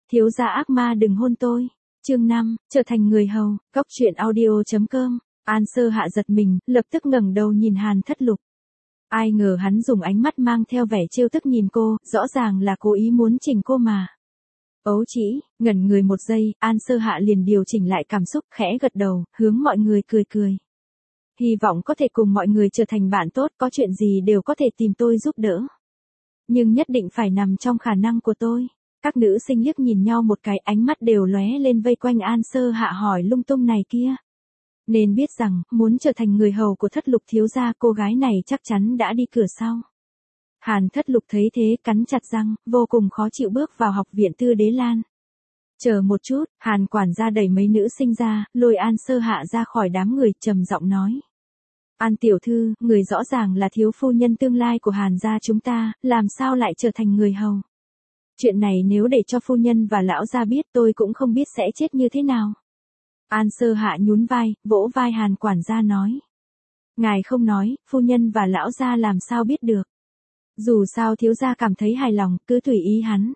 Thiếu gia ác ma đừng hôn tôi. Chương 5, trở thành người hầu, góc truyện audio.com. An Sơ Hạ giật mình, lập tức ngẩng đầu nhìn Hàn Thất Lục. Ai ngờ hắn dùng ánh mắt mang theo vẻ trêu tức nhìn cô, rõ ràng là cố ý muốn chỉnh cô mà. Ấu chỉ, ngẩn người một giây, An Sơ Hạ liền điều chỉnh lại cảm xúc, khẽ gật đầu, hướng mọi người cười cười. Hy vọng có thể cùng mọi người trở thành bạn tốt, có chuyện gì đều có thể tìm tôi giúp đỡ. Nhưng nhất định phải nằm trong khả năng của tôi. Các nữ sinh liếc nhìn nhau một cái, ánh mắt đều lóe lên vây quanh An Sơ Hạ hỏi lung tung này kia. Nên biết rằng, muốn trở thành người hầu của Thất Lục thiếu gia, cô gái này chắc chắn đã đi cửa sau. Hàn Thất Lục thấy thế, cắn chặt răng, vô cùng khó chịu bước vào học viện Tư Đế Lan. Chờ một chút, Hàn quản gia đẩy mấy nữ sinh ra, lôi An Sơ Hạ ra khỏi đám người, trầm giọng nói. An tiểu thư, người rõ ràng là thiếu phu nhân tương lai của Hàn gia chúng ta, làm sao lại trở thành người hầu? Chuyện này nếu để cho phu nhân và lão gia biết, tôi cũng không biết sẽ chết như thế nào. An Sơ Hạ nhún vai, vỗ vai Hàn quản gia nói. Ngài không nói, phu nhân và lão gia làm sao biết được. Dù sao thiếu gia cảm thấy hài lòng, cứ tùy ý hắn.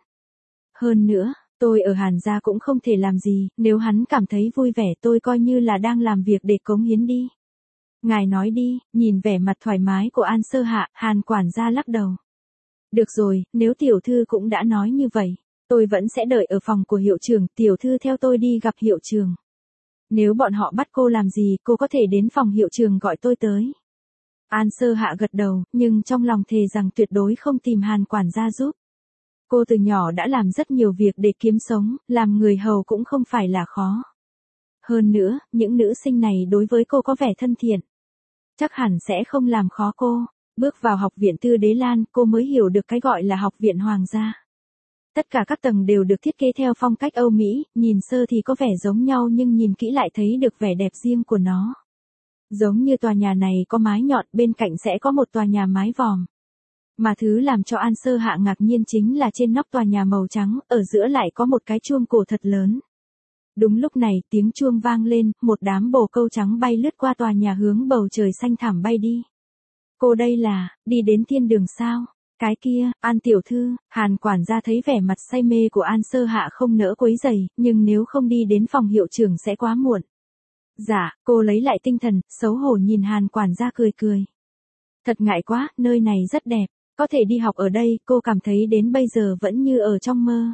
Hơn nữa, tôi ở Hàn gia cũng không thể làm gì, nếu hắn cảm thấy vui vẻ tôi coi như là đang làm việc để cống hiến đi. Ngài nói đi, nhìn vẻ mặt thoải mái của An Sơ Hạ, Hàn quản gia lắc đầu. Được rồi, nếu tiểu thư cũng đã nói như vậy, tôi vẫn sẽ đợi ở phòng của hiệu trưởng, tiểu thư theo tôi đi gặp hiệu trưởng. Nếu bọn họ bắt cô làm gì, cô có thể đến phòng hiệu trưởng gọi tôi tới. An Sơ Hạ gật đầu, nhưng trong lòng thề rằng tuyệt đối không tìm Hàn quản gia giúp. Cô từ nhỏ đã làm rất nhiều việc để kiếm sống, làm người hầu cũng không phải là khó. Hơn nữa, những nữ sinh này đối với cô có vẻ thân thiện. Chắc hẳn sẽ không làm khó cô. Bước vào học viện Tư Đế Lan, cô mới hiểu được cái gọi là học viện hoàng gia. Tất cả các tầng đều được thiết kế theo phong cách Âu Mỹ, nhìn sơ thì có vẻ giống nhau nhưng nhìn kỹ lại thấy được vẻ đẹp riêng của nó. Giống như tòa nhà này có mái nhọn, bên cạnh sẽ có một tòa nhà mái vòm. Mà thứ làm cho An Sơ Hạ ngạc nhiên chính là trên nóc tòa nhà màu trắng, ở giữa lại có một cái chuông cổ thật lớn. Đúng lúc này, tiếng chuông vang lên, một đám bồ câu trắng bay lướt qua tòa nhà hướng bầu trời xanh thẳm bay đi. Cô đây là, đi đến thiên đường sao? Cái kia, An tiểu thư, Hàn quản gia thấy vẻ mặt say mê của An Sơ Hạ không nỡ quấy rầy, nhưng nếu không đi đến phòng hiệu trưởng sẽ quá muộn. Dạ, cô lấy lại tinh thần, xấu hổ nhìn Hàn quản gia cười cười. Thật ngại quá, nơi này rất đẹp, có thể đi học ở đây, cô cảm thấy đến bây giờ vẫn như ở trong mơ.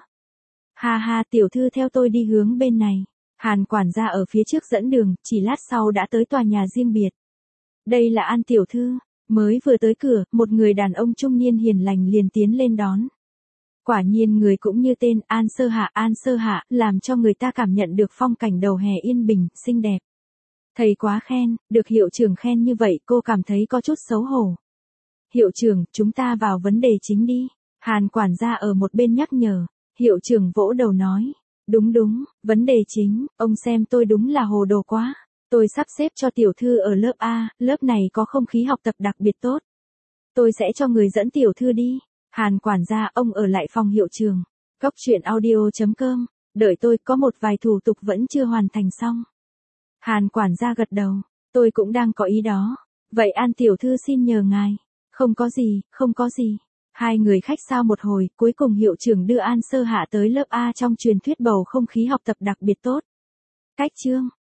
Ha ha, tiểu thư theo tôi đi hướng bên này. Hàn quản gia ở phía trước dẫn đường, chỉ lát sau đã tới tòa nhà riêng biệt. Đây là An tiểu thư. Mới vừa tới cửa, một người đàn ông trung niên hiền lành liền tiến lên đón. Quả nhiên người cũng như tên, An Sơ Hạ, làm cho người ta cảm nhận được phong cảnh đầu hè yên bình, xinh đẹp. Thầy quá khen, được hiệu trưởng khen như vậy cô cảm thấy có chút xấu hổ. Hiệu trưởng, chúng ta vào vấn đề chính đi. Hàn quản gia ở một bên nhắc nhở, hiệu trưởng vỗ đầu nói. Đúng, vấn đề chính, ông xem tôi đúng là hồ đồ quá. Tôi sắp xếp cho tiểu thư ở lớp A, lớp này có không khí học tập đặc biệt tốt. Tôi sẽ cho người dẫn tiểu thư đi. Hàn quản gia, ông ở lại phòng hiệu trưởng. Góc truyện audio.com, đợi tôi, có một vài thủ tục vẫn chưa hoàn thành xong. Hàn quản gia gật đầu, tôi cũng đang có ý đó. Vậy An tiểu thư xin nhờ ngài. Không có gì. Hai người khách sáo một hồi, cuối cùng hiệu trưởng đưa An Sơ Hạ tới lớp A trong truyền thuyết bầu không khí học tập đặc biệt tốt. Cách chương